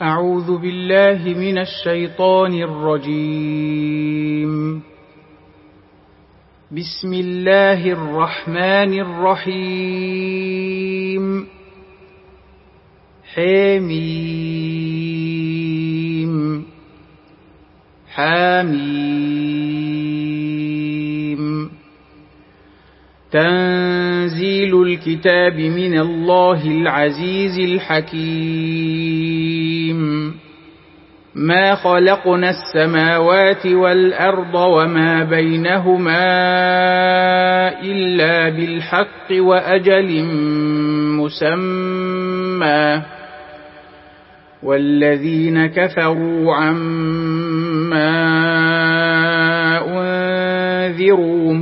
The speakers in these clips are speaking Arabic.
أعوذ بالله من الشيطان الرجيم. بسم الله الرحمن الرحيم. حميم حميم. تنزيل الكتاب من الله العزيز الحكيم. ما خلقنا السماوات والأرض وما بينهما إلا بالحق وأجل مسمى، والذين كفروا عما أنذروا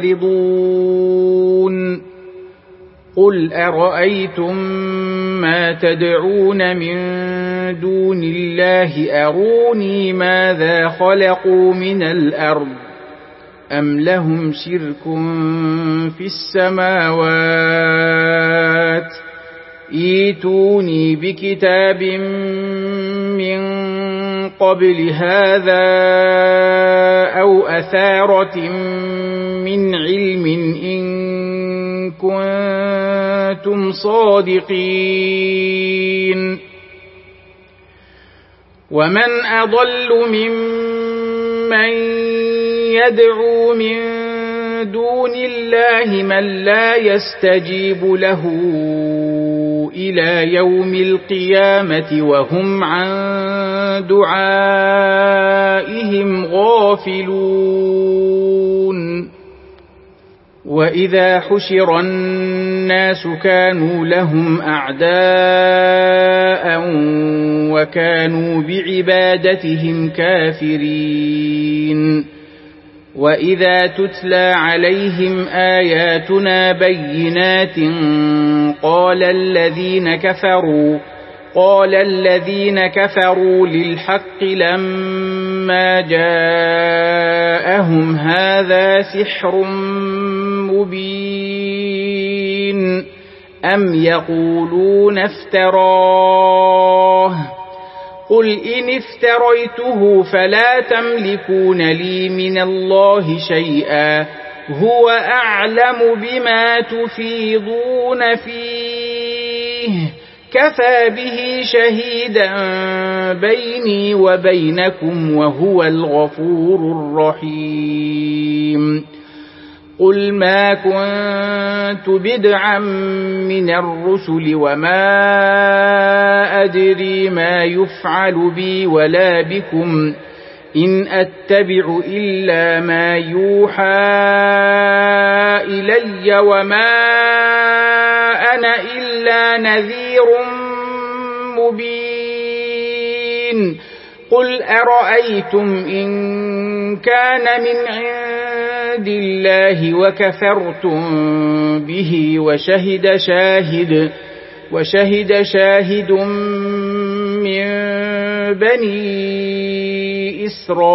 معرضون. قل أرأيتم ما تدعون من دون الله أروني ماذا خلقوا من الأرض أم لهم شرك في السماوات ائتوني بكتاب من قبل هذا أو أثارة من علم إن كنتم صادقين. ومن أضل ممن يدعو من دون الله من لا يستجيب له إلى يوم القيامة وهم عن دعائهم غافلون. وإذا حشر الناس كانوا لهم أعداء وكانوا بعبادتهم كافرين. وإذا تتلى عليهم آياتنا بينات قال الذين كفروا للحق لما جاءهم هذا سحر مبين أم يقولون افتراه قل إن افتريته فلا تملكون لي من الله شيئا هو أعلم بما تفيضون فيه كفى به شهيدا بيني وبينكم وهو الغفور الرحيم. قل ما كنت بدعا من الرسل وما أدري ما يفعل بي ولا بكم إن أتبع إلا ما يوحى إلي وما أنا إلا نذير مبين. قل أرأيتم إن كان من عند الله وكفرتم به وشهد شاهد من بني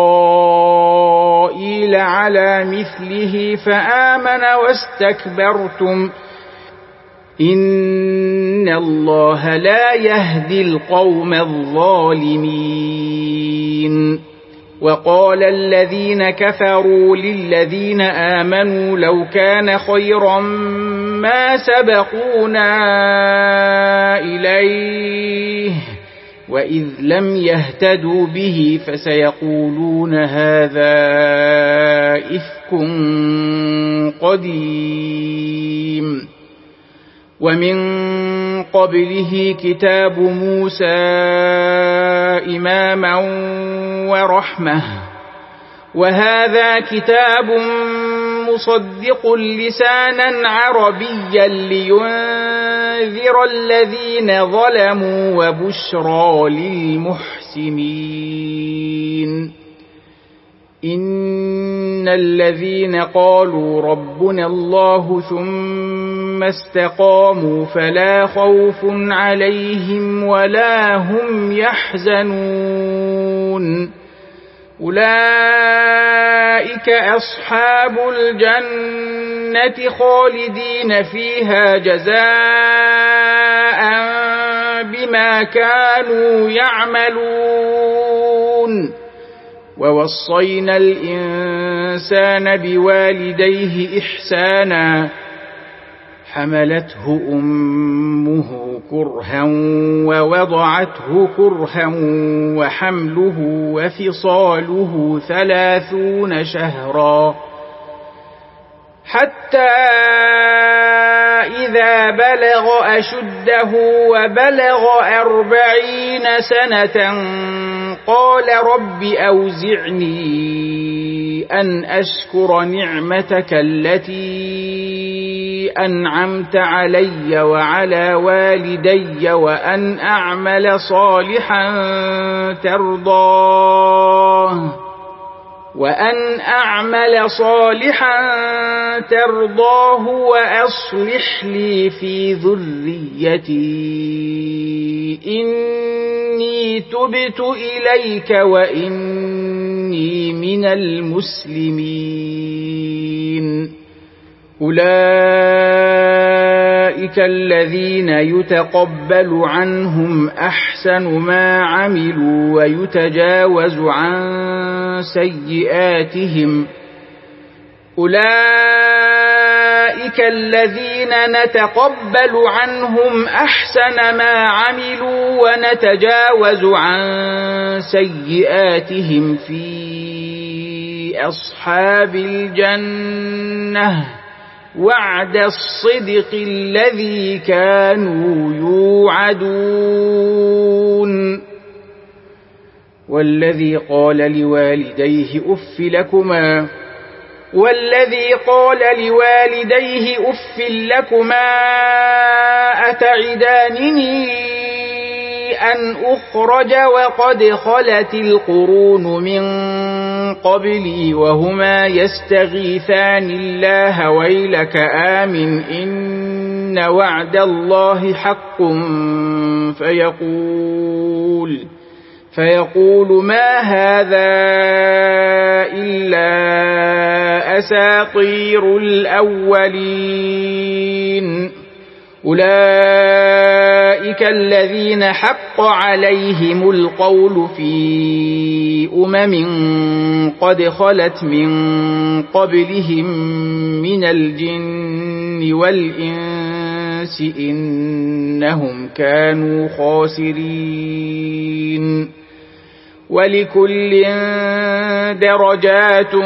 إسرائيل على مثله فآمن واستكبرتم إن الله لا يهدي القوم الظالمين. وقال الذين كفروا للذين آمنوا لو كان خيرا ما سبقونا إليه وإذ لم يهتدوا به فسيقولون هذا إفك قديم. ومن قبله كتاب موسى إماما ورحمة وهذا كتاب مصدق لسانا عربيا لينذر الذين ظلموا وبشرى للمحسنين. إن الذين قالوا ربنا الله ثم استقاموا فلا خوف عليهم ولا هم يحزنون. أولئك أصحاب الجنة خالدين فيها جزاء بما كانوا يعملون ووصينا الإنسان بوالديه إحسانا حملته أمه كرها ووضعته كرها وحمله وفصاله 30 شهرا حتى إذا بلغ أشده وبلغ 40 سنة قال رب أوزعني أن أشكر نعمتك التي أنعمت علي وعلى والدي وأن أعمل صالحا ترضاه وأصلح لي في ذريتي إني تبت إليك وإني من المسلمين أولئك الذين يتقبل عنهم أحسن ما عملوا ويتجاوز عن سيئاتهم أولئك الذين نتقبل عنهم أحسن ما عملوا ونتجاوز عن سيئاتهم في أصحاب الجنة وعد الصدق الذي كانوا يوعدون والذي قال لوالديه أف لكما أتعدانني أن أخرج وقد خلت القرون من قبلي وهما يستغيثان الله ويلك آمن إن وعد الله حق فيقول ما هذا إلا أساطير الأولين أولئك الذين حق عليهم القول في قد خلت من قبلهم من الجن والإنس إنهم كانوا خاسرين ولكل درجات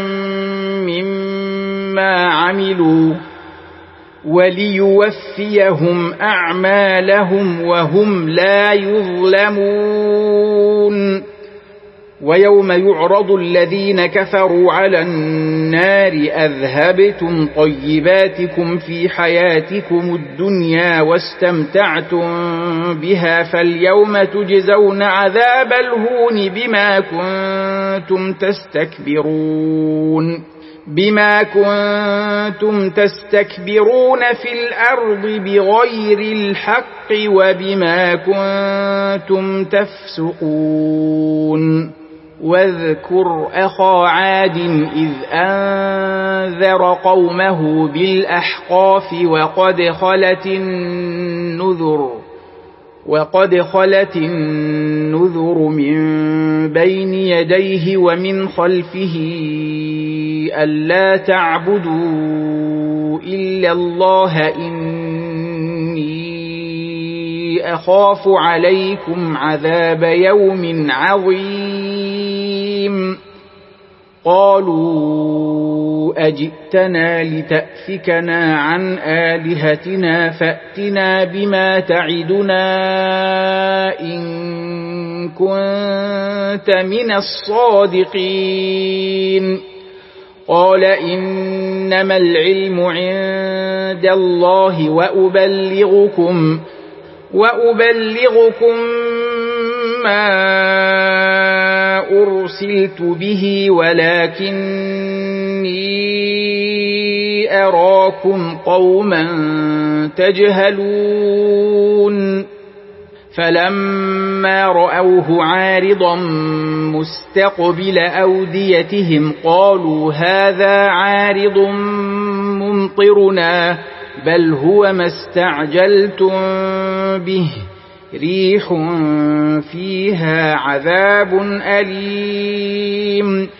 مما عملوا وليوفيهم أعمالهم وهم لا يظلمون ويوم يعرض الذين كفروا على النار أذهبتم طيباتكم في حياتكم الدنيا واستمتعتم بها فاليوم تجزون عذاب الهون بما كنتم تستكبرون في الأرض بغير الحق وبما كنتم تفسقون واذكر أخا عاد إذ أنذر قومه بالأحقاف وقد خلت النذر من بين يديه ومن خلفه ألا تعبدوا إلا الله إني أخاف عليكم عذاب يوم عظيم قالوا أجئتنا لتأفكنا عن آلهتنا فأتنا بما تعدنا إن كنت من الصادقين قال إنما العلم عند الله وأبلغكم ما أرسلت به ولكني أراكم قوما تجهلون فلما رأوه عارضا مستقبل أوديتهم قالوا هذا عارض ممطرنا بل هو ما استعجلتم به ريح فيها عذاب أليم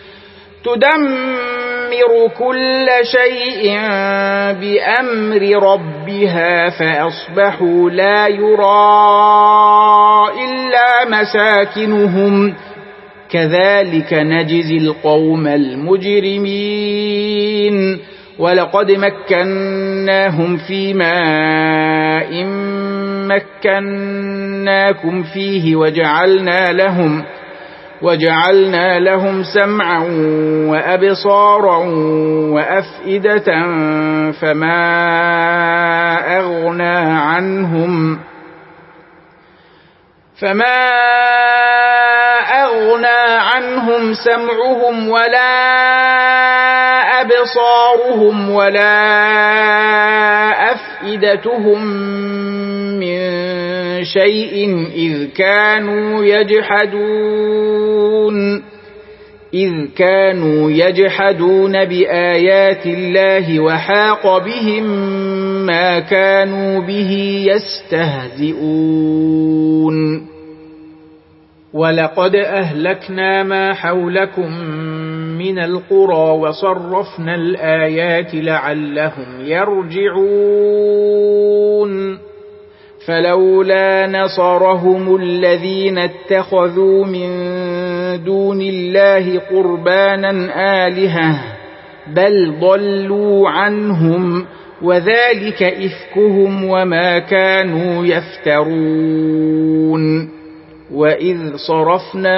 تدمر كل شيء بأمر ربها فأصبحوا لا يرى إلا مساكنهم كذلك نجزي القوم المجرمين ولقد مكناهم في ماء مكناكم فيه وجعلنا لهم سمعا وأبصارا وأفئدة فما أغنى عنهم سمعهم ولا أبصارهم ولا أفئدتهم من شيء إذ كانوا يجحدون بآيات الله وحاق بهم ما كانوا به يستهزئون ولقد أهلكنا ما حولكم من القرى وصرفنا الآيات لعلهم يرجعون فلولا نصرهم الذين اتخذوا من دون الله قربانا آلهة بل ضلوا عنهم وذلك إفكهم وما كانوا يفترون وإذ صرفنا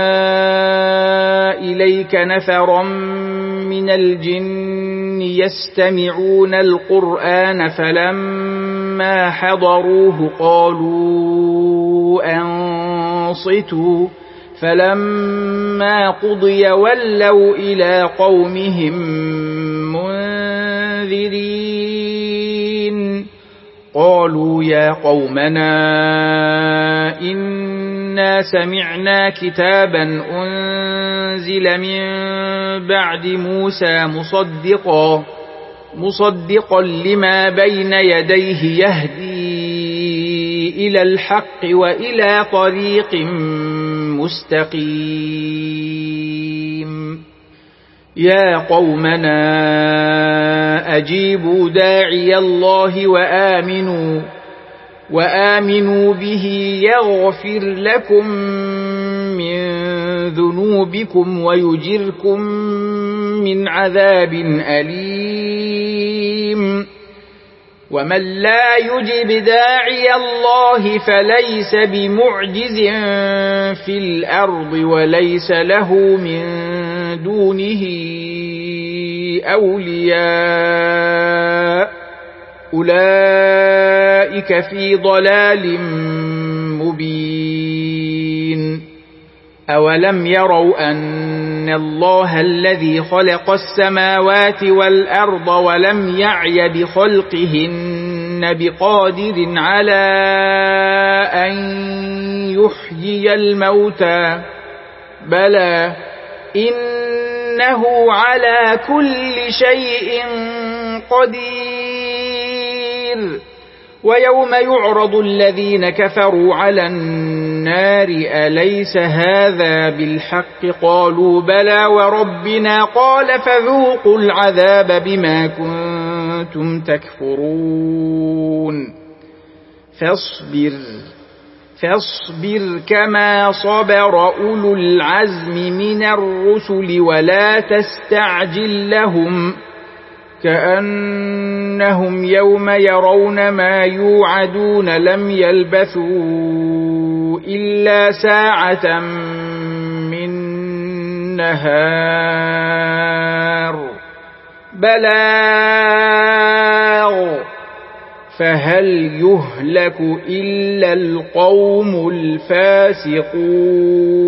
إليك نفرا من الجن يستمعون القرآن فلما حضروه قالوا أنصتوا فلما قضي ولوا إلى قومهم منذرين قالوا يا قومنا إنا سمعنا كتابا أنزل من بعد موسى مصدقا لما بين يديه يهدي إلى الحق وإلى طريق مستقيم يا قومنا أجيبوا داعي الله وآمنوا به يغفر لكم من ذنوبكم ويجركم من عذاب أليم ومن لا يجب داعي الله فليس بمعجز في الأرض وليس له من دونه أولياء أولئك في ضلال مبين أولم يروا أن الله الذي خلق السماوات والأرض ولم يعي بخلقهن بقادر على أن يحيي الموتى بلى إنه على كل شيء قدير ويوم يعرض الذين كفروا على النار أليس هذا بالحق قالوا بلى وربنا قال فذوقوا العذاب بما كنتم تكفرون فاصبر كما صبر أولو العزم من الرسل ولا تستعجل لهم كأنهم يوم يرون ما يوعدون لم يلبثوا إلا ساعة من نهار بلاغ فهل يهلك إلا القوم الفاسقون